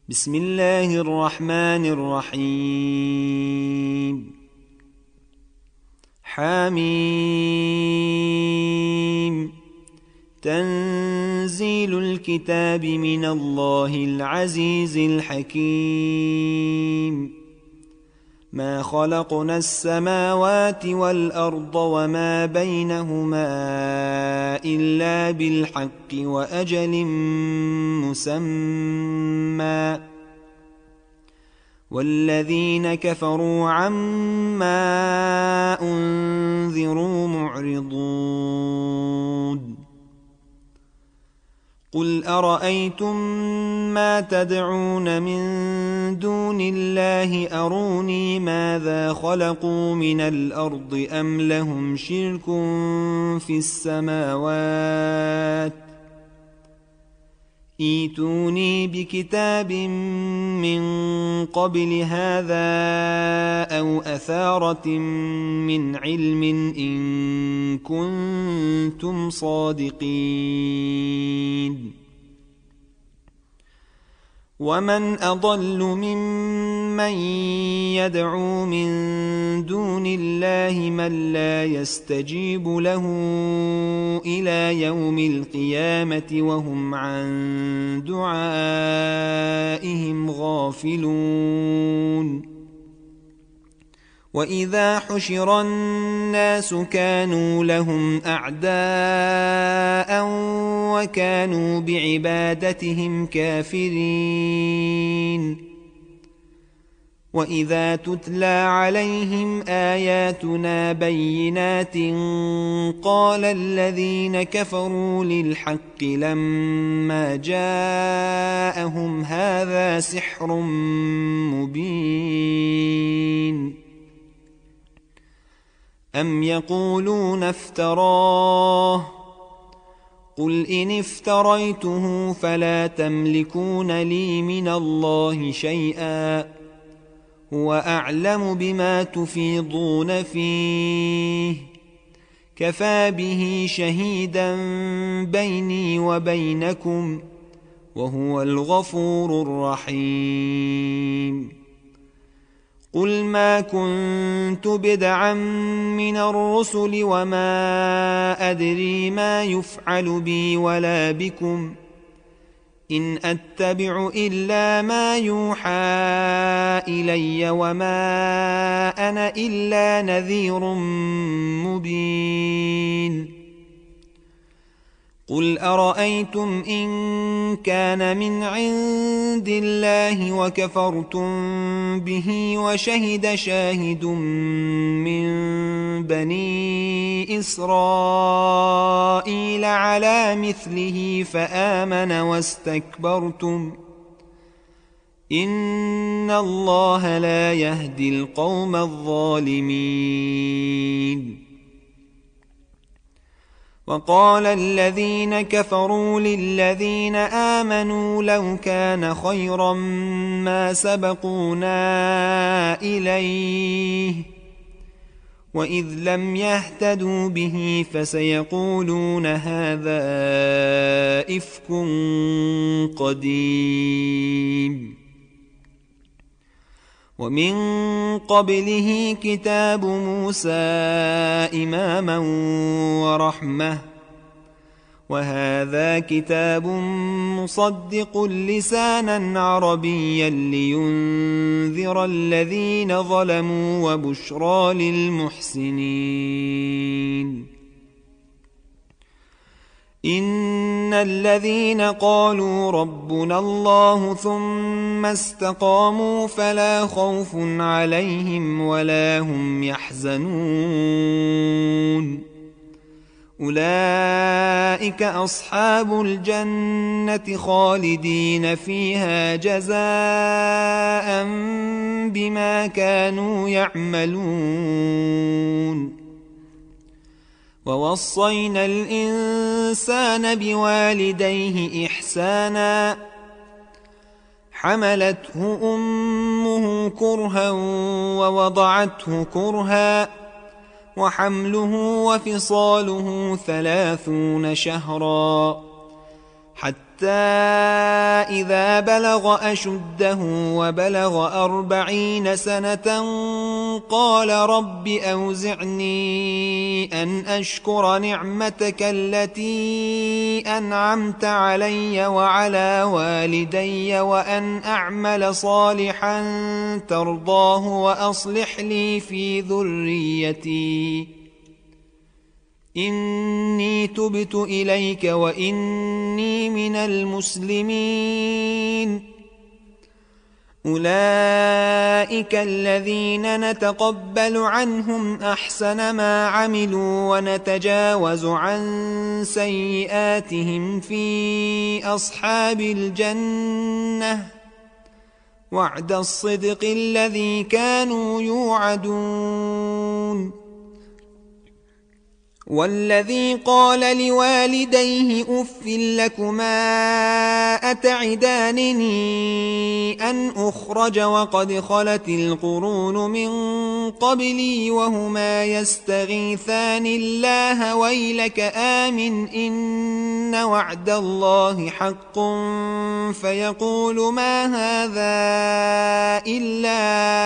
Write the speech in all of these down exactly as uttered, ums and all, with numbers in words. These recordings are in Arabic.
بسم الله الرحمن الرحيم حميم تنزيل الكتاب من الله العزيز الحكيم ما خلقنا السماوات والأرض وما بينهما إلا بالحق وأجل مسمى والذين كفروا عما أنذروا معرضون قل أرأيتم ما تدعون من دون الله أروني ماذا خلقوا من الأرض أم لهم شرك في السماوات ائتوني بكتاب من قبل هذا أو أثارة من علم إن كنتم صادقين ومن أضل ممن يدعو من دون الله من لا يستجيب له إلى يوم القيامة وهم عن دعائهم غافلون وإذا حشر الناس كانوا لهم أعداء وكانوا بعبادتهم كافرين وإذا تتلى عليهم آياتنا بينات قال الذين كفروا للحق لما جاءهم هذا سحر مبين أم يقولون افتراه قل إن افتريته فلا تملكون لي من الله شيئا هو أعلم بما تفيضون فيه كفى به شهيدا بيني وبينكم وهو الغفور الرحيم قل ما كنت بدعا من الرسل وما أدري ما يفعل بي ولا بكم إن أتبع إلا ما يوحى إلي وما أنا إلا نذير مبين قل أرأيتم إن كان من عند الله وكفرتم به وشهد شاهد من بني إسرائيل على مثله فآمن واستكبرتم إن الله لا يهدي القوم الظالمين وقال الذين كفروا للذين آمنوا لو كان خيرا ما سبقونا إليه وإذ لم يهتدوا به فسيقولون هذا إفك قديم ومن قبله كتاب موسى إماما ورحمة وهذا كتاب مصدق لسانا عربيا لينذر الذين ظلموا وبشرى للمحسنين إن الذين قالوا ربنا الله ثم استقاموا فلا خوف عليهم ولا هم يحزنون أولئك أصحاب الجنة خالدين فيها جزاء بما كانوا يعملون ووصينا الإنسان بوالديه إحسانا حملته أمه كرها ووضعته كرها وحمله وفصاله ثلاثون شهرا حتى إذا بلغ أشده وبلغ أربعين سنة قال رب أوزعني أن أشكر نعمتك التي أنعمت علي وعلى والدي وأن أعمل صالحا ترضاه وأصلح لي في ذريتي إني تبت إليك وإني من المسلمين. أولئك الذين نتقبل عنهم أحسن ما عملوا ونتجاوز عن سيئاتهم في أصحاب الجنة وعد الصدق الذي كانوا يوعدون. والذي قال لوالديه أف لكما أتعدانني أن أخرج وقد خلت القرون من قبلي وهما يستغيثان الله ويلك آمن إن وعد الله حق فيقول ما هذا إلا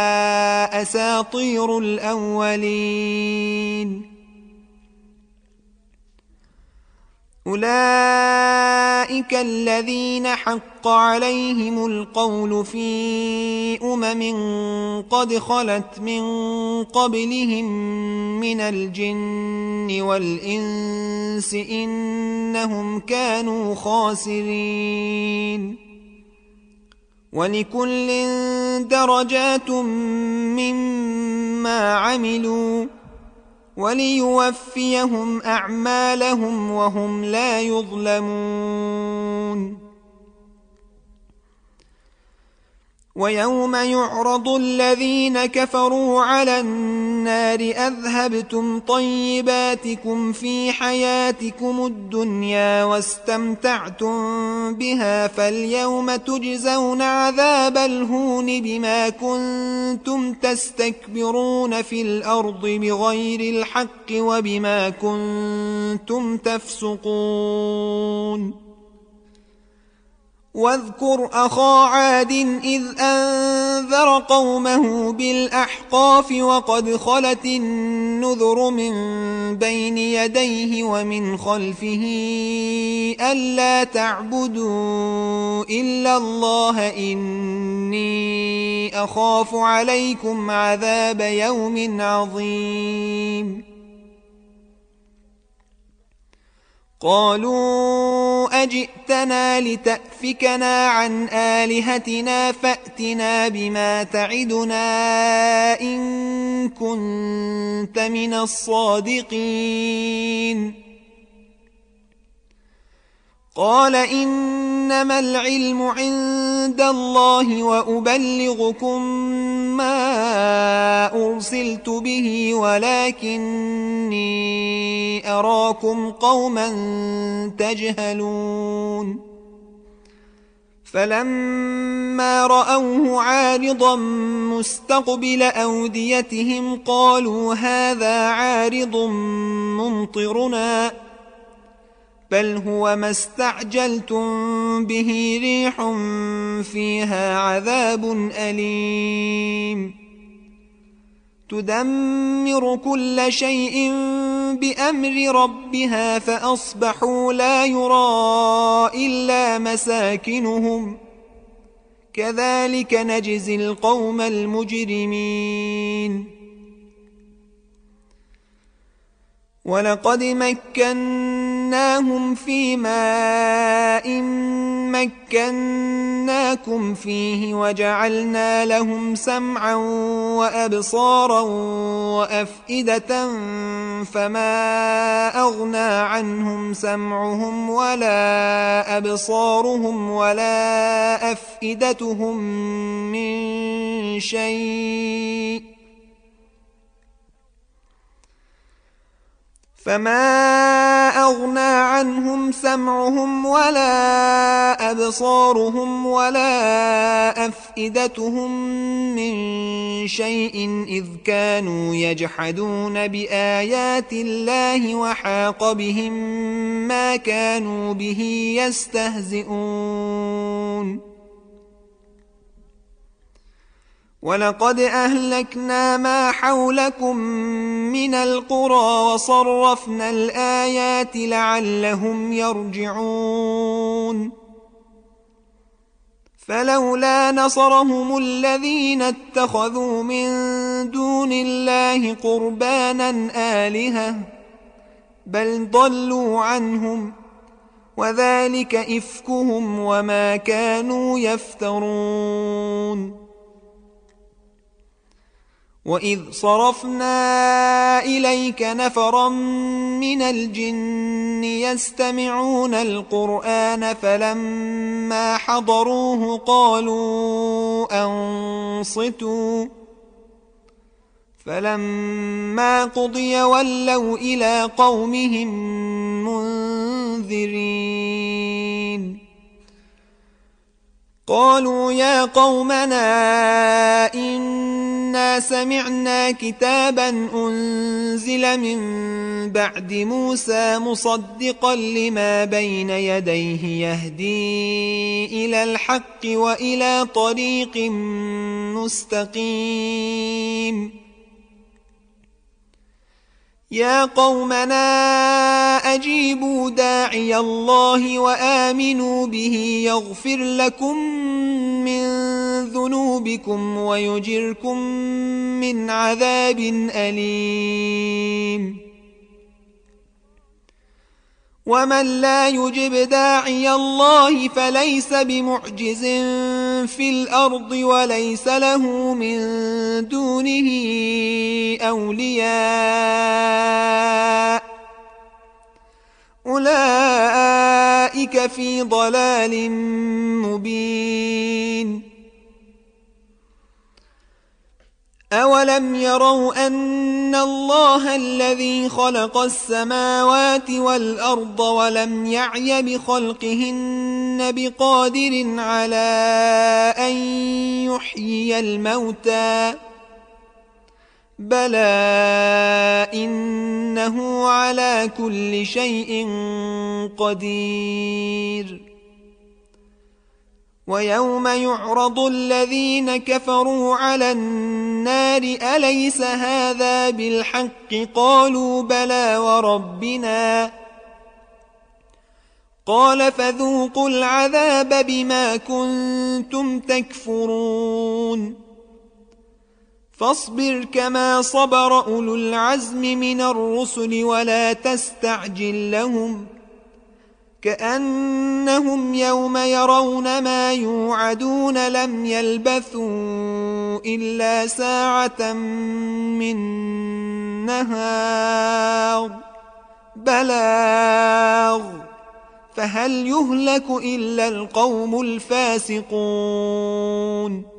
أساطير الأولين. أولئك الذين حق عليهم القول في أمم قد خلت من قبلهم من الجن والإنس إنهم كانوا خاسرين. ولكل درجات مما عملوا وليوفيهم أعمالهم وهم لا يظلمون. ويوم يعرض الذين كفروا على النار أذهبتم طيباتكم في حياتكم الدنيا واستمتعتم بها فاليوم تجزون عذاب الهون بما كنتم تستكبرون في الأرض بغير الحق وبما كنتم تفسقون. واذكر أخا عاد إذ أنذر قومه بالأحقاف وقد خلت النذر من بين يديه ومن خلفه ألا تعبدوا إلا الله إني أخاف عليكم عذاب يوم عظيم. قالوا أجئتنا لتأفكنا عن آلهتنا فأتنا بما تعدنا إن كنت من الصادقين. قال إنما العلم عند الله وأبلغكم ما أرسلت به ولكني أراكم قوما تجهلون. فلما رأوه عارضا مستقبل أوديتهم قالوا هذا عارض ممطرنا بل هو ما استعجلتم به ريح فيها عذاب أليم تدمر كل شيء بأمر ربها فأصبحوا لا يرى إلا مساكنهم كذلك نجزي القوم المجرمين. ولقد مكناهم في ماء مكناكم فيه وجعلنا لهم سمعا وأبصارا وأفئدة فما أغنى عنهم سمعهم ولا أبصارهم ولا أفئدتهم من شيء فما أغنى عنهم سمعهم ولا أبصارهم ولا أفئدتهم من شيء إذ كانوا يجحدون بآيات الله وحاق بهم ما كانوا به يستهزئون ولقد أهلكنا ما حولكم من القرى وصرفنا الآيات لعلهم يرجعون فلولا نصرهم الذين اتخذوا من دون الله قربانا آلهة بل ضلوا عنهم وذلك إفكهم وما كانوا يفترون وإذ صرفنا إليك نفرا من الجن يستمعون القرآن فلما حضروه قالوا أنصتوا فلما قضي ولوا إلى قومهم منذرين قالوا يا قومنا إنا سمعنا كتابا أنزل من بعد موسى مصدقا لما بين يديه يهدي إلى الحق وإلى طريق مستقيم يا قومنا أجيبوا داعي الله وآمنوا به يغفر لكم من ذنوبكم ويجركم من عذاب أليم ومن لا يجب داعي الله فليس بمعجز في الأرض وليس له من دونه أولياء أولئك في ضلال مبين أولم يروا أن الله الذي خلق السماوات والأرض ولم يعي بخلقهن بقادر على أن يحيي الموتى بلى إنه على كل شيء قدير ويوم يعرض الذين كفروا على النار أليس هذا بالحق قالوا بلى وربنا قال فذوقوا العذاب بما كنتم تكفرون فاصبر كما صبر أولو العزم من الرسل ولا تستعجل لهم كأنهم يوم يرون ما يوعدون لم يلبثوا إلا ساعة من نهار بلاغ فهل يهلك إلا القوم الفاسقون